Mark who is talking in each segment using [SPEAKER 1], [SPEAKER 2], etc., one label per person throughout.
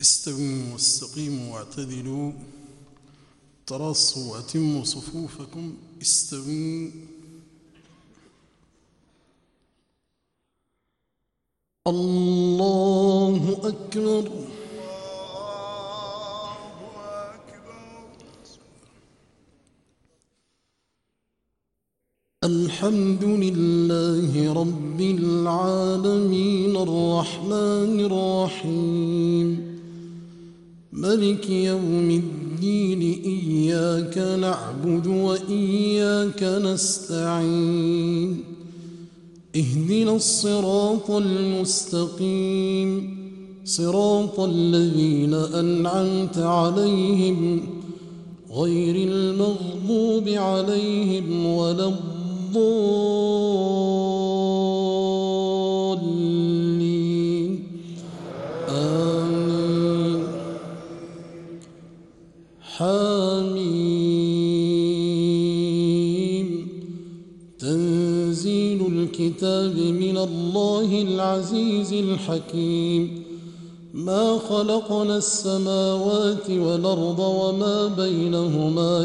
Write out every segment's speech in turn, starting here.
[SPEAKER 1] استووا واستقيموا واعتدلوا تراصوا وأتموا صفوفكم استووا. الله أكبر. الحمد لله رب العالمين الرحمن الرحيم ملك يوم الدين إياك نعبد وإياك نستعين اهدنا الصراط المستقيم صراط الذين أنعمت عليهم غير المغضوب عليهم ولا الضالين آمين. حميم. تنزيل الكتاب من الله العزيز الحكيم. ما خلقنا السماوات والأرض وما بينهما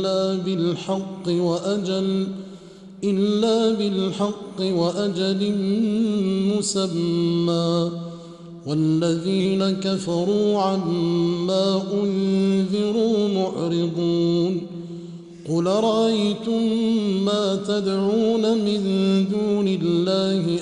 [SPEAKER 1] إلا بالحق وأجل مسمى والذين كفروا عما أنذروا معرضون. قل رأيتم ما تدعون من دون الله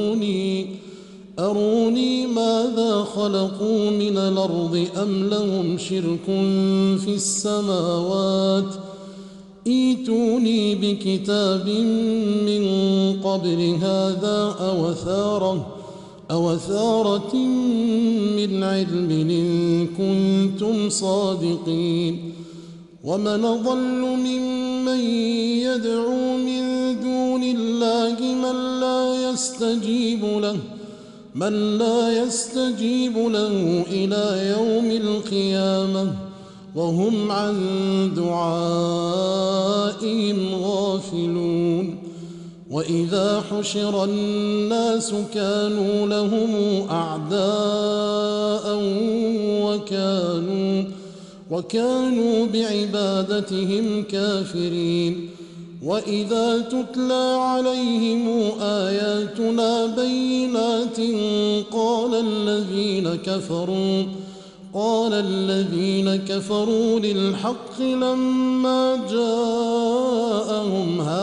[SPEAKER 1] أروني ماذا خلقوا من الأرض أم لهم شرك في السماوات ائتوني بكتاب من قبل هذا أو أثارة من علم إن كنتم صادقين. ومن أضل ممن يدعو من دون الله من لا يستجيب له إلى يوم القيامة وهم عن دعائهم غافلون. وإذا حشر الناس كانوا لهم أعداء وكانوا بعبادتهم كافرين. وإذا تتلى عليهم آياتنا بينات قال الذين كفروا للحق لما جاءهم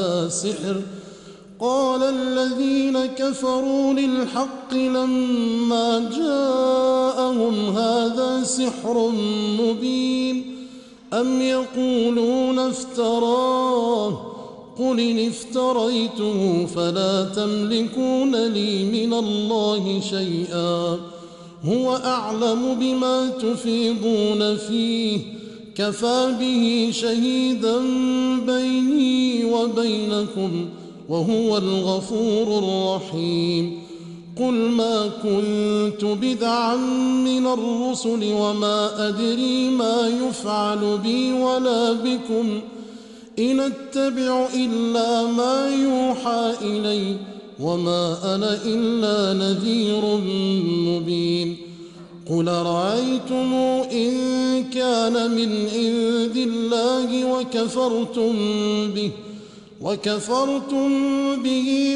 [SPEAKER 1] هذا سحر مبين أم يقولون افتراه قل إن افتريته فلا تملكون لي من الله شيئا هو أعلم بما تفيضون فيه كفى به شهيدا بيني وبينكم وهو الغفور الرحيم. قل ما كنت بدعا من الرسل وما أدري ما يفعل بي ولا بكم إن أتبع إلا ما يوحى إلي وما أنا إلا نذير مبين. قل رأيتم إن كان من عند الله وكفرتم به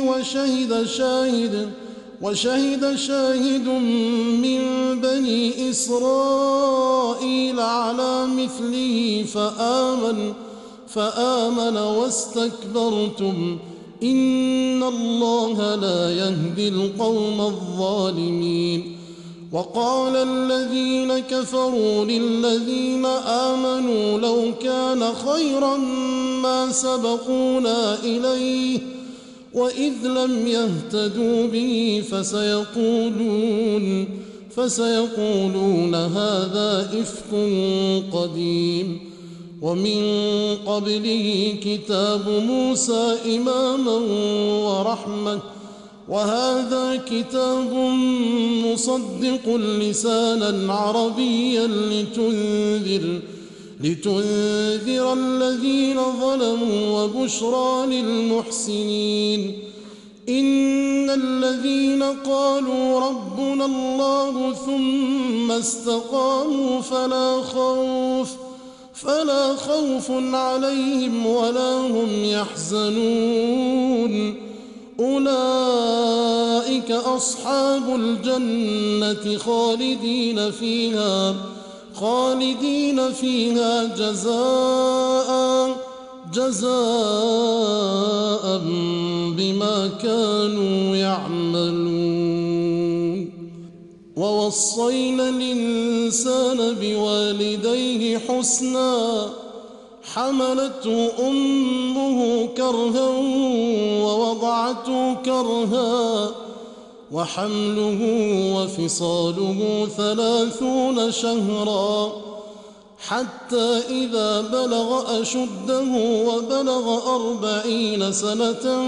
[SPEAKER 1] وشهد شاهد من بني إسرائيل على مثله فآمن واستكبرتم إن الله لا يهدي القوم الظالمين. وقال الذين كفروا للذين آمنوا لو كان خيرا ما سبقونا إليه وإذ لم يهتدوا به فسيقولون هذا إفك قديم. ومن قبله كتاب موسى إماما ورحمة وهذا كتاب مصدق لسانا عربيا لتنذر الذين ظلموا وبشرى للمحسنين. إن الذين قالوا ربنا الله ثم استقاموا فلا خوف عليهم ولا هم يحزنون أولئك أصحاب الجنة خالدين فيها جزاء بما كانوا يعملون ووصينا الإنسان بوالديه حسنا حملته أمه كرها ووضعته كرها وحمله وفصاله 30 شهرا حتى إذا بلغ أشده وبلغ 40 سنة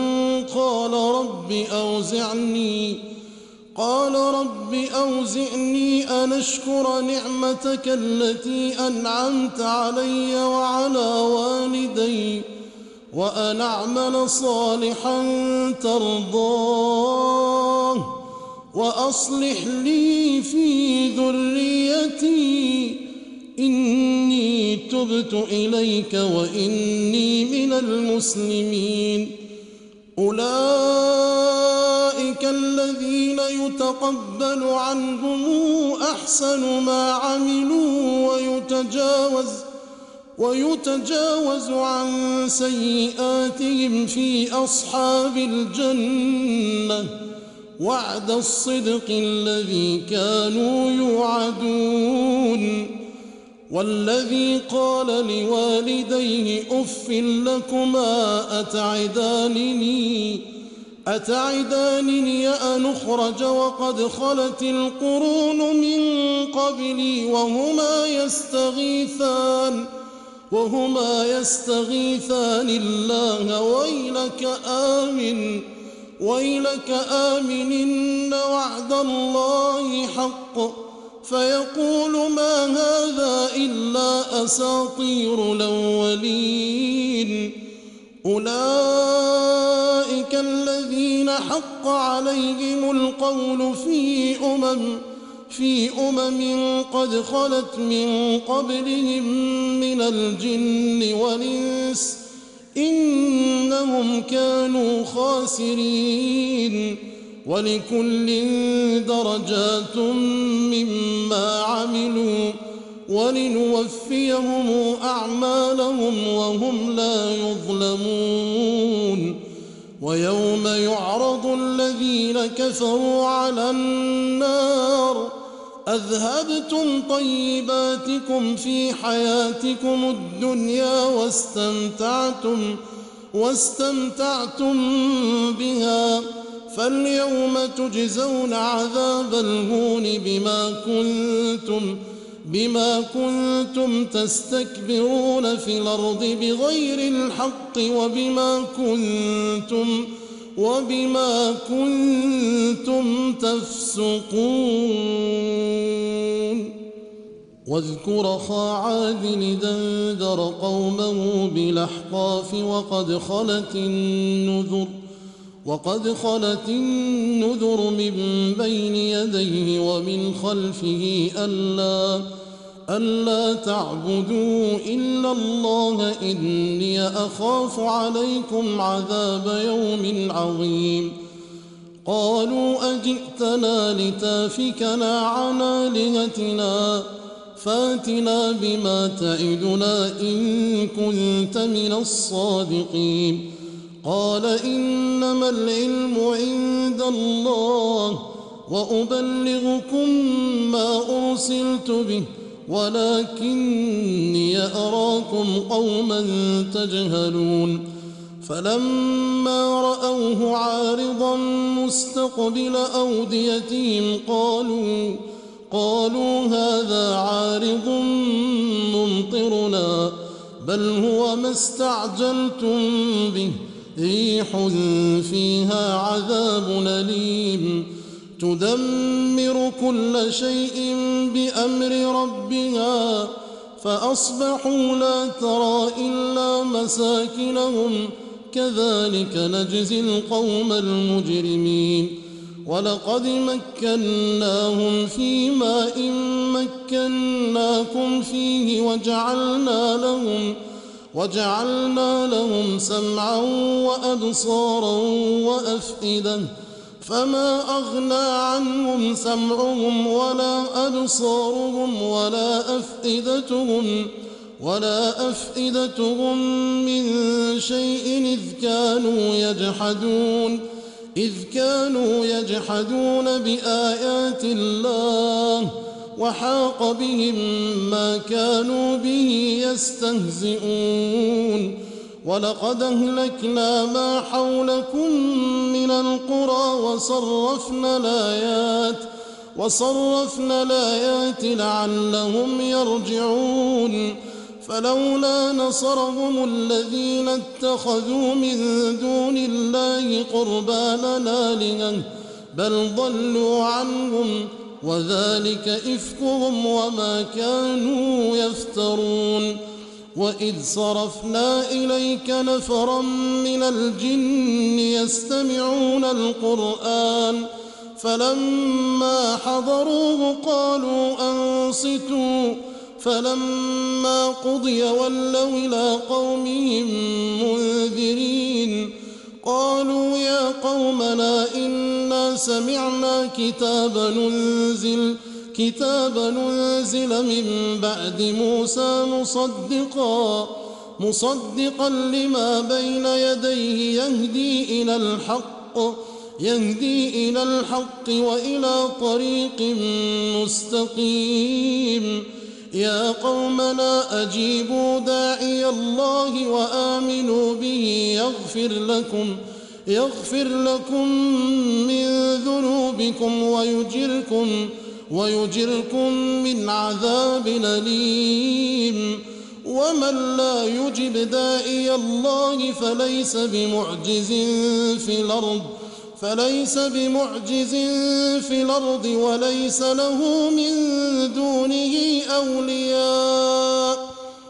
[SPEAKER 1] قال رب أوزعني أن أشكر نعمتك التي أنعمت علي وعلى والدي وأن أعمل صالحا ترضاه وأصلح لي في ذريتي إني تبت إليك وإني من المسلمين أولئك الذين يتقبل عنهم أحسن ما عملوا ويتجاوز عن سيئاتهم في أصحاب الجنة وعد الصدق الذي كانوا يوعدون والذي قال لوالديه أف لكما أتعدانني أن أخرج وقد خلت القرون من قبلي وهما يستغيثان الله ويلك آمن إن وعد الله حق فيقول ما هذا إلا أساطير الأولين أولئك الذين حق عليهم القول في أمم قد خلت من قبلهم من الجن والإنس إنهم كانوا خاسرين ولكل درجات مما عملوا ولنوفيهم أعمالهم وهم لا يظلمون ويوم يعرض الذين كفروا على النار أذهبتم طيباتكم في حياتكم الدنيا واستمتعتم بها فاليوم تجزون عذاب الهون بما كنتم تستكبرون في الأرض بغير الحق وبما كنتم تفسقون واذكر أخا عاد إذ أنذر قومه بالأحقاف وقد خلت النذر من بين يديه ومن خلفه ألا تعبدوا إلا الله إني أخاف عليكم عذاب يوم عظيم قالوا أجئتنا لتافكنا عن آلهتنا فاتنا بما تعدنا إن كنت من الصادقين قال إنما العلم عند الله وأبلغكم ما أرسلت به ولكني أراكم قوما تجهلون فلما رأوه عارضا مستقبل أوديتهم قالوا هذا عارض ممطرنا بل هو ما استعجلتم به ريح فيها عذاب أليم تدمر كل شيء بأمر فأصبحوا لا ترى إلا مساكنهم كذلك نجزي القوم المجرمين ولقد مكناهم في ماء مكناكم فيه وجعلنا لهم سمعا وأبصارا وأفئدة فما أغنى عنهم سمعهم ولا أبصارهم ولا أفئدتهم من شيء إذ كانوا يجحدون بآيات الله وحاق بهم ما كانوا به يستهزئون ولقد أهلكنا ما حولكم من القرى وصرفنا الآيات لعلهم يرجعون فلولا نصرهم الذين اتخذوا من دون الله قربانا آلهة بل ضلوا عنهم وذلك إفكهم وما كانوا يفترون وإذ صرفنا إليك نفرا من الجن يستمعون القرآن فلما حضروه قالوا أنصتوا فلما قضي ولوا إلى قومهم منذرين قالوا يا قومنا إنا سمعنا كتابا ننزل من بعد موسى مصدقا لما بين يديه يهدي إلى الحق وإلى طريق مستقيم يا قومنا أجيبوا داعي الله وآمنوا به يغفر لكم من ذنوبكم ويجركم من عذاب أليم ومن لا يجب داعي الله فليس بمعجز في الأرض وليس له من دونه أولياء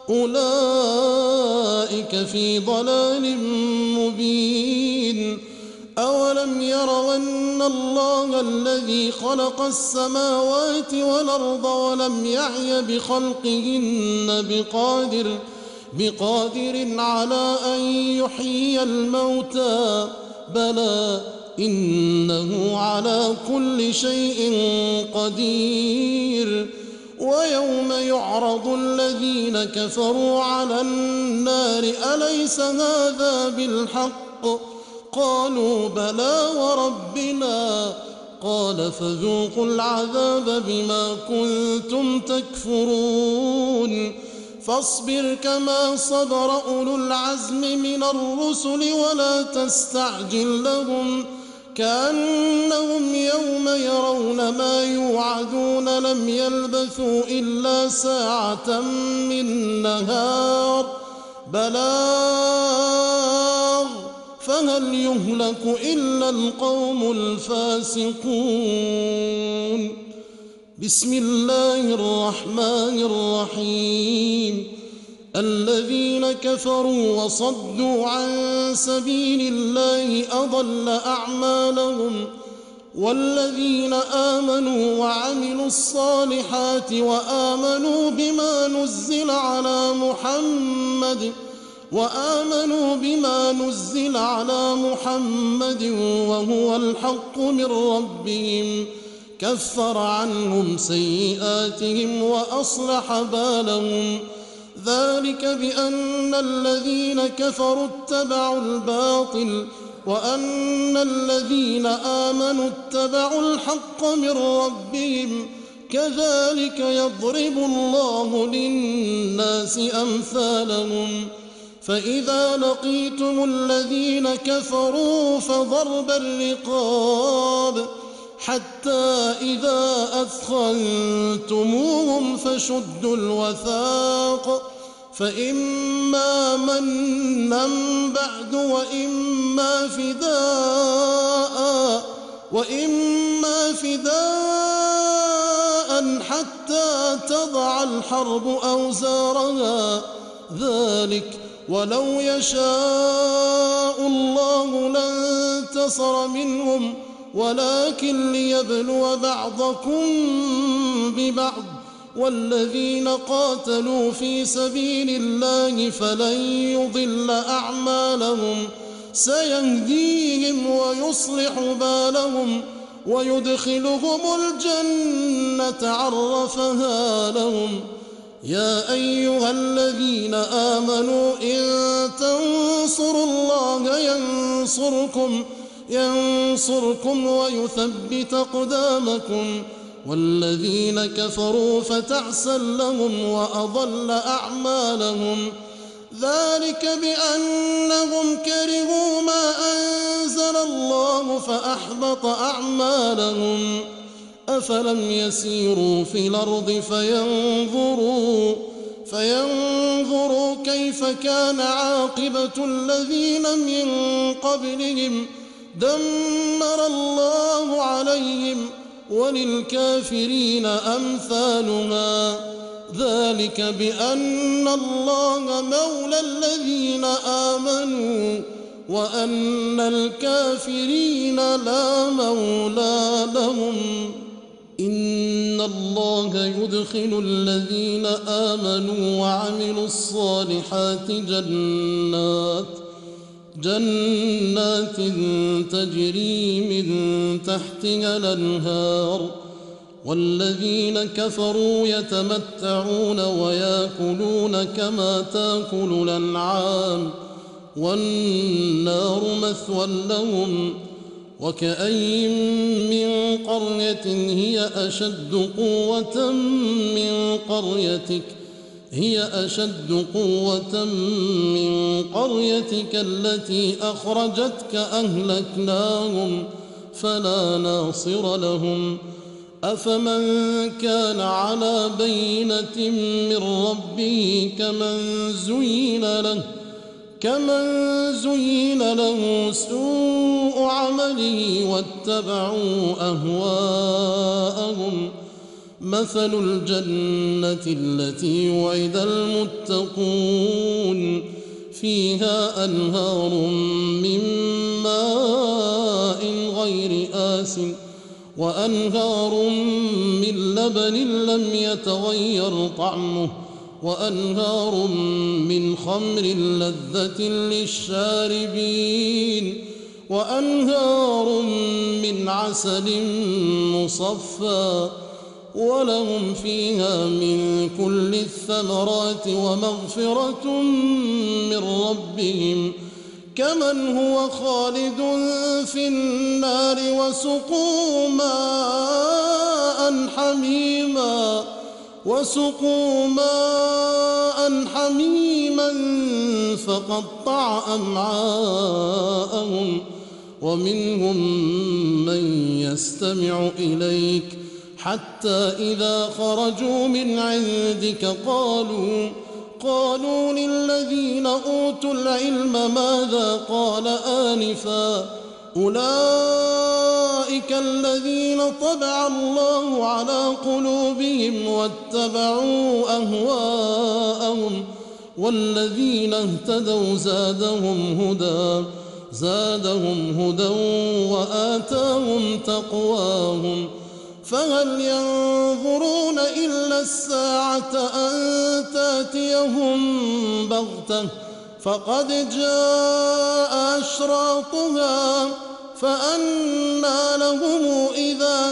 [SPEAKER 1] أولئك في ضلال مبين أولم يروا أن الله الذي خلق السماوات والأرض ولم يعي بخلقهن بقادر على أن يحيي الموتى بلى إنه على كل شيء قدير ويوم يعرض الذين كفروا على النار أليس هذا بالحق قالوا بلى وربنا قال فذوقوا العذاب بما كنتم تكفرون فاصبر كما صبر أولو العزم من الرسل ولا تستعجل لهم كأنهم يوم يرون ما يوعدون لم يلبثوا إلا ساعة من نهار بلاغ فهل يهلك إلا القوم الفاسقون بسم الله الرحمن الرحيم الذين كفروا وصدوا عن سبيل الله أضل أعمالهم والذين آمنوا وعملوا الصالحات وآمنوا بما نزل على محمد وهو الحق من ربهم كفر عنهم سيئاتهم وأصلح بالهم ذلك بأن الذين كفروا اتبعوا الباطل وأن الذين آمنوا اتبعوا الحق من ربهم كذلك يضرب الله للناس أمثالهم فإذا لقيتم الذين كفروا فضرب الرقاب حتى إذا أثخنتموهم فشدوا الوثاق فإما منا بعد وإما فداء حتى تضع الحرب أوزارها ذلك ولو يشاء الله لانتصر منهم ولكن ليبلو بعضكم ببعض والذين قاتلوا في سبيل الله فلن يضل أعمالهم سيهديهم ويصلح بالهم ويدخلهم الجنة عرفها لهم. يا أيها الذين آمنوا إن تنصروا الله ينصركم ويثبت أقدامكم والذين كفروا فتعسا لهم وأضل أعمالهم ذلك بأنهم كرهوا ما أنزل الله فأحبط أعمالهم. أفلم يسيروا في الأرض فينظروا كيف كان عاقبة الذين من قبلهم دمر الله عليهم وللكافرين أمثالها ذلك بأن الله مولى الذين آمنوا وأن الكافرين لا مولى لهم. إن الله يدخل الذين آمنوا وعملوا الصالحات جنات تجري من تحتها الأنهار والذين كفروا يتمتعون ويأكلون كما تأكل الأنعام والنار مثوى لهم. وكأين من قرية هي أشد قوة من قريتك التي أخرجتك أهلكناهم فلا ناصر لهم. أفمن كان على بينة من ربه كمن زين له سوء عمله واتبعوا أهواءهم. مثل الجنة التي وعد المتقون فيها أنهار من ماء غير آسن وأنهار من لبن لم يتغير طعمه وأنهار من خمر لذة للشاربين وأنهار من عسل مصفى ولهم فيها من كل الثمرات ومغفرة من ربهم كمن هو خالد في النار وسقوا ماء حميما فقطع أمعاءهم. ومنهم من يستمع إليك حتى إذا خرجوا من عندك قالوا للذين أوتوا العلم ماذا قال آنفا أولئك الذين طبع الله على قلوبهم واتبعوا أهواءهم والذين اهتدوا زادهم هدى وآتاهم تقواهم. فهل ينظرون إلا الساعة أن تأتيهم بغتة فقد جاء أشراطها فأنى لهم إذا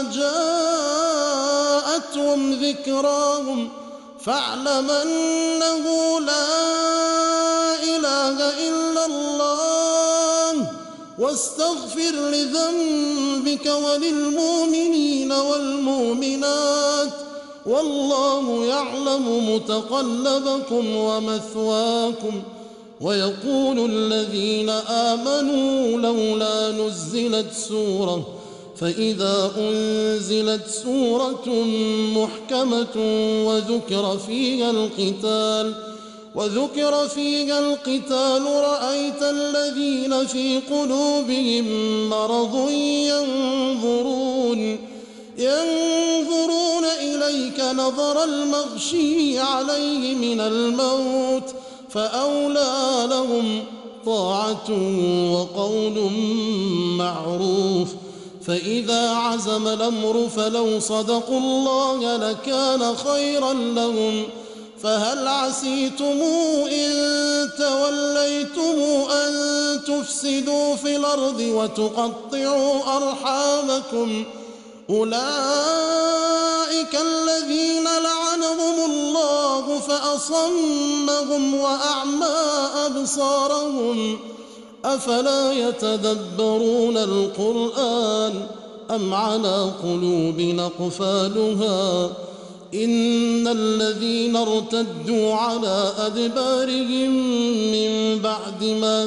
[SPEAKER 1] جاءتهم ذكراهم فاعلم أنه لا إله إلا الله واستغفر لذنبك وللمؤمنين والمؤمنات والله يعلم متقلبكم ومثواكم. ويقول الذين آمنوا لولا نزلت سورة فإذا أنزلت سورة محكمة وذكر فيها القتال رأيت الذين في قلوبهم مرض ينظرون إليك نظر المغشي عليه من الموت فأولى لهم طاعة وقول معروف. فإذا عزم الأمر فلو صدقوا الله لكان خيرا لهم. فهل عسيتم إن توليتم أن تفسدوا في الأرض وتقطعوا أرحامكم؟ أولئك الذين لعنهم الله فأصمهم وأعمى أبصارهم. أفلا يتدبرون القرآن أم على قلوب أقفالها؟ إن الذين ارتدوا على أدبارهم من بعد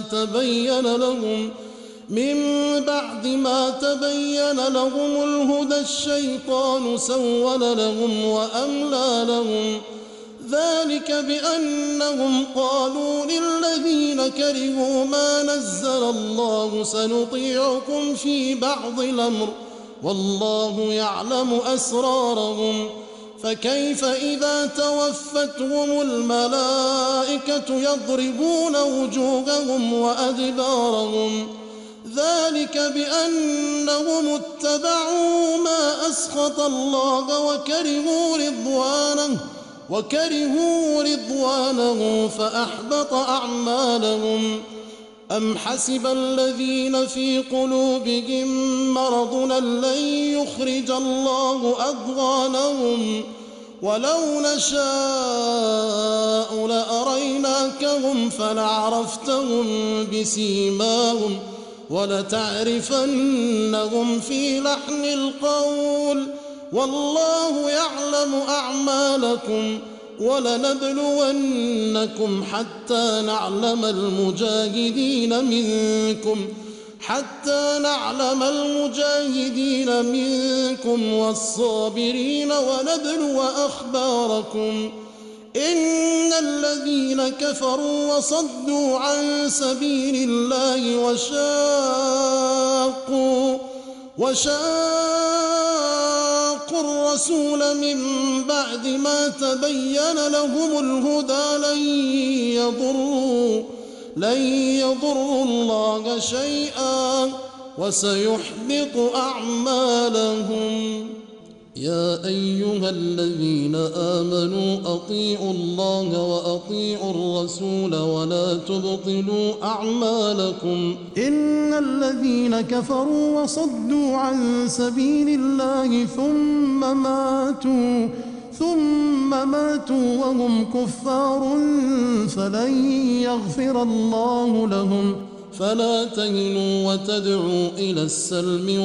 [SPEAKER 1] ما تبين لهم الهدى الشيطان سول لهم وأملى لهم. ذلك بأنهم قالوا للذين كرهوا ما نزل الله سنطيعكم في بعض الأمر والله يعلم أسرارهم. فكيف إذا توفتهم الملائكة يضربون وجوههم وأدبارهم؟ ذلك بأنهم اتبعوا ما أسخط الله وكرهوا رضوانه فأحبط أعمالهم. أم حسب الذين في قلوبهم مرض لن يخرج الله أضغانهم؟ ولو نشاء لأريناكهم فلعرفتهم بسيماهم ولتعرفنهم في لحن القول والله يعلم أعمالكم. ولنبلونكم حتى نعلم المجاهدين منكم والصابرين ونبلو أخباركم. إن الذين كفروا وصدوا عن سبيل الله وشاقوا الرسول من بعد ما تبين لهم الهدى لن يضروا الله شيئا وسيحبط أعمالهم. يا أيها الذين آمنوا أطيعوا الله وأطيعوا الرسول ولا تبطلوا أعمالكم. إن الذين كفروا وصدوا عن سبيل الله ثم ماتوا وهم كفار فلن يغفر الله لهم. فلا تهنوا وتدعوا إلى السلم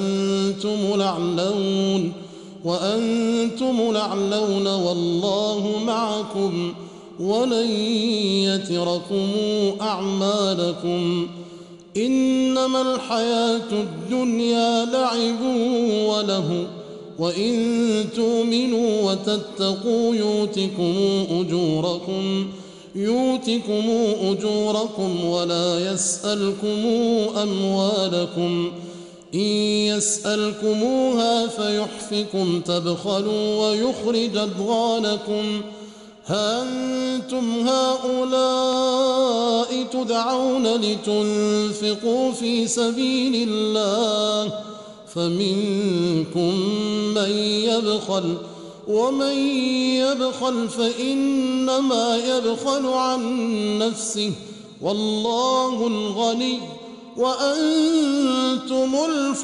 [SPEAKER 1] وأنتم الأعلون والله معكم ولن يتركم أعمالكم. إنما الحياة الدنيا لعب وله وإن تؤمنوا وتتقوا يؤتكم أجوركم ولا يسألكم أموالكم. إن يسألكموها فيحفكم تبخلوا ويخرج أضغانكم. ها أنتم هؤلاء تدعون لتنفقوا في سبيل الله فمنكم من يبخل ومن يبخل فإنما يبخل عن نفسه والله الغني وأنتم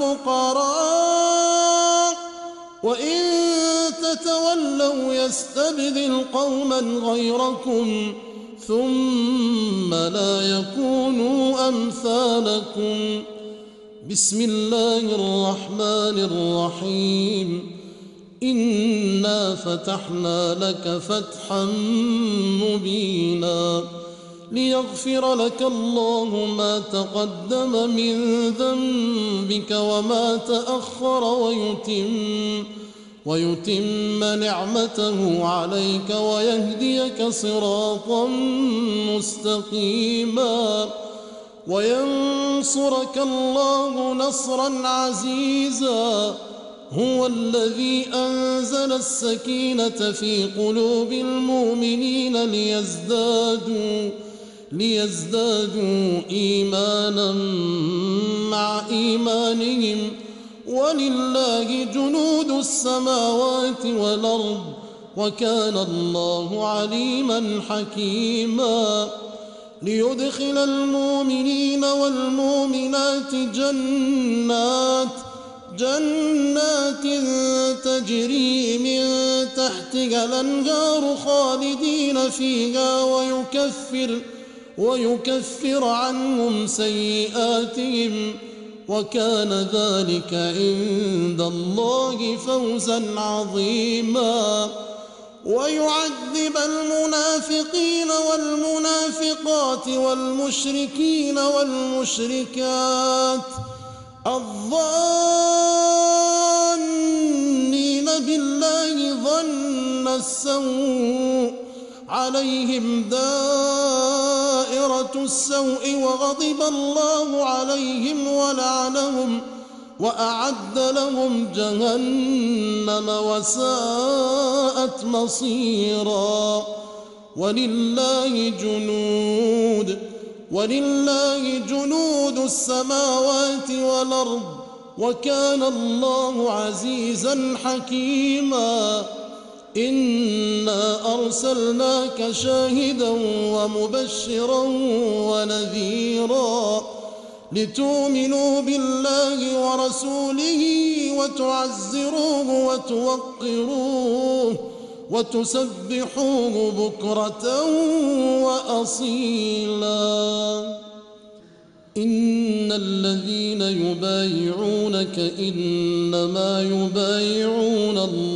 [SPEAKER 1] الفقراء. وإن تتولوا يستبدل قوما غيركم ثم لا يكونوا أمثالكم. بسم الله الرحمن الرحيم. إنا فتحنا لك فتحا مبينا ليغفر لك الله ما تقدم من ذنبك وما تأخر ويتم نعمته عليك ويهديك صراطا مستقيما وينصرك الله نصرا عزيزا. هو الذي أنزل السكينة في قلوب المؤمنين ليزدادوا إيمانا مع إيمانهم، ولله جنود السماوات والأرض، وكان الله عليما حكيما. ليدخل المؤمنين والمؤمنات جنات تجري من تحتها الأنهار خالدين فيها ويكفر عنهم سيئاتهم، وكان ذلك عند الله فوزا عظيما. ويعذب المنافقين والمنافقات والمشركين والمشركات الظانين بالله ظن السوء عليهم دائرة السوء، وغضب الله عليهم ولعنهم وأعد لهم جهنم وساءت مصيرا. ولله جنود السماوات والأرض، وكان الله عزيزا حكيما. إنا أرسلناك شاهدا ومبشرا ونذيرا لتؤمنوا بالله ورسوله وتعزروه وتوقروه وتسبحوه بكرة وأصيلا. إن الذين يبايعونك إنما يبايعون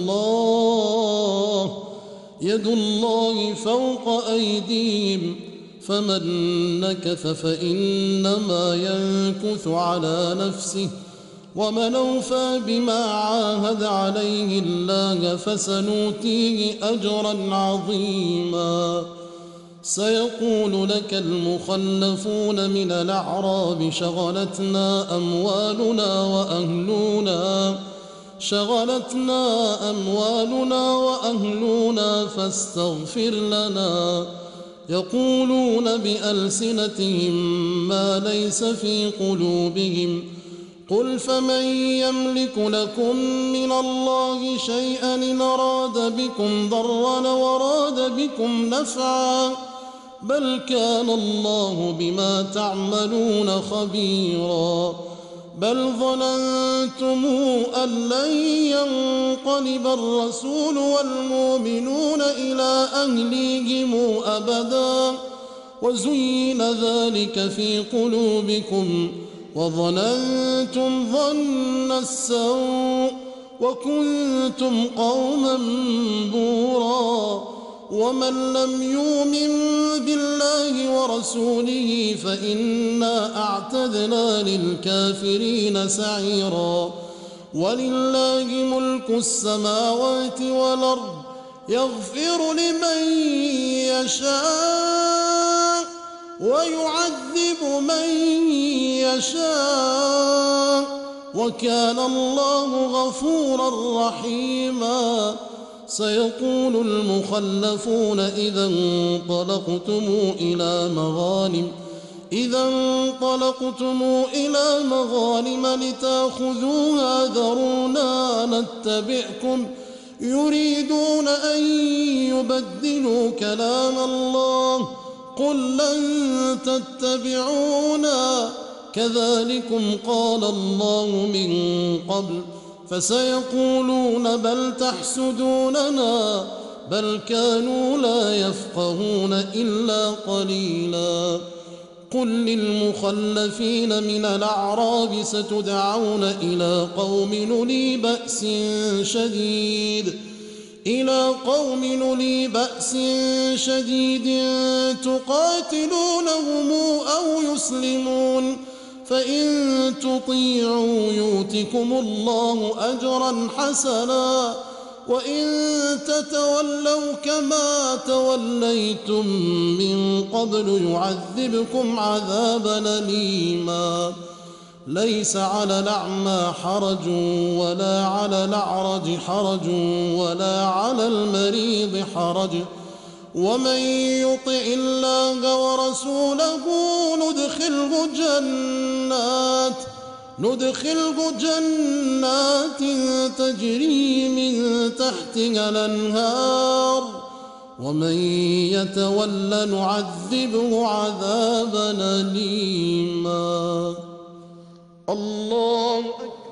[SPEAKER 1] الله، يد الله فوق أيديهم، فمن نكث فإنما ينكث على نفسه، ومن أوفى بما عاهد عليه الله فسنؤتيه أجرا عظيما. سيقول لك المخلفون من الأعراب شغلتنا أموالنا وأهلنا فاستغفر لنا. يقولون بألسنتهم ما ليس في قلوبهم، قل فمن يملك لكم من الله شيئا إن أراد بكم ضرا وراد بكم نفعا، بل كان الله بما تعملون خبيرا. بل ظننتم أن لن ينقلب الرسول والمؤمنون إلى أهليهم أبدا، وزين ذلك في قلوبكم، وظننتم ظن السوء وكنتم قوما بورا. ومن لم يؤمن بالله ورسوله فإنا أعتدنا للكافرين سعيرا. ولله ملك السماوات والأرض، يغفر لمن يشاء ويعذب من يشاء، وكان الله غفورا رحيما. سيقول المخلفون إذا انطلقتم إلى مغانم لتأخذوها ذرونا نتبعكم، يريدون أن يبدلوا كلام الله، قل لن تتبعونا كذلكم قال الله من قبل، فسيقولون بل تحسدوننا، بل كانوا لا يفقهون إلا قليلا. قل للمخلفين من الأعراب ستدعون إلى قوم أولي بأس شديد تقاتلونهم أو يسلمون، فإن تطيعوا يؤتكم الله أجرا حسنا، وإن تتولوا كما توليتم من قبل يعذبكم عذابا أليما. ليس على الأعمى حرج ولا على الأعرج حرج ولا على المريض حرج ومن يطع الله ورسوله ندخله جنات تجري من تحتها الأنهار ومن يتول نعذبه عذابا أليما. الله أكبر.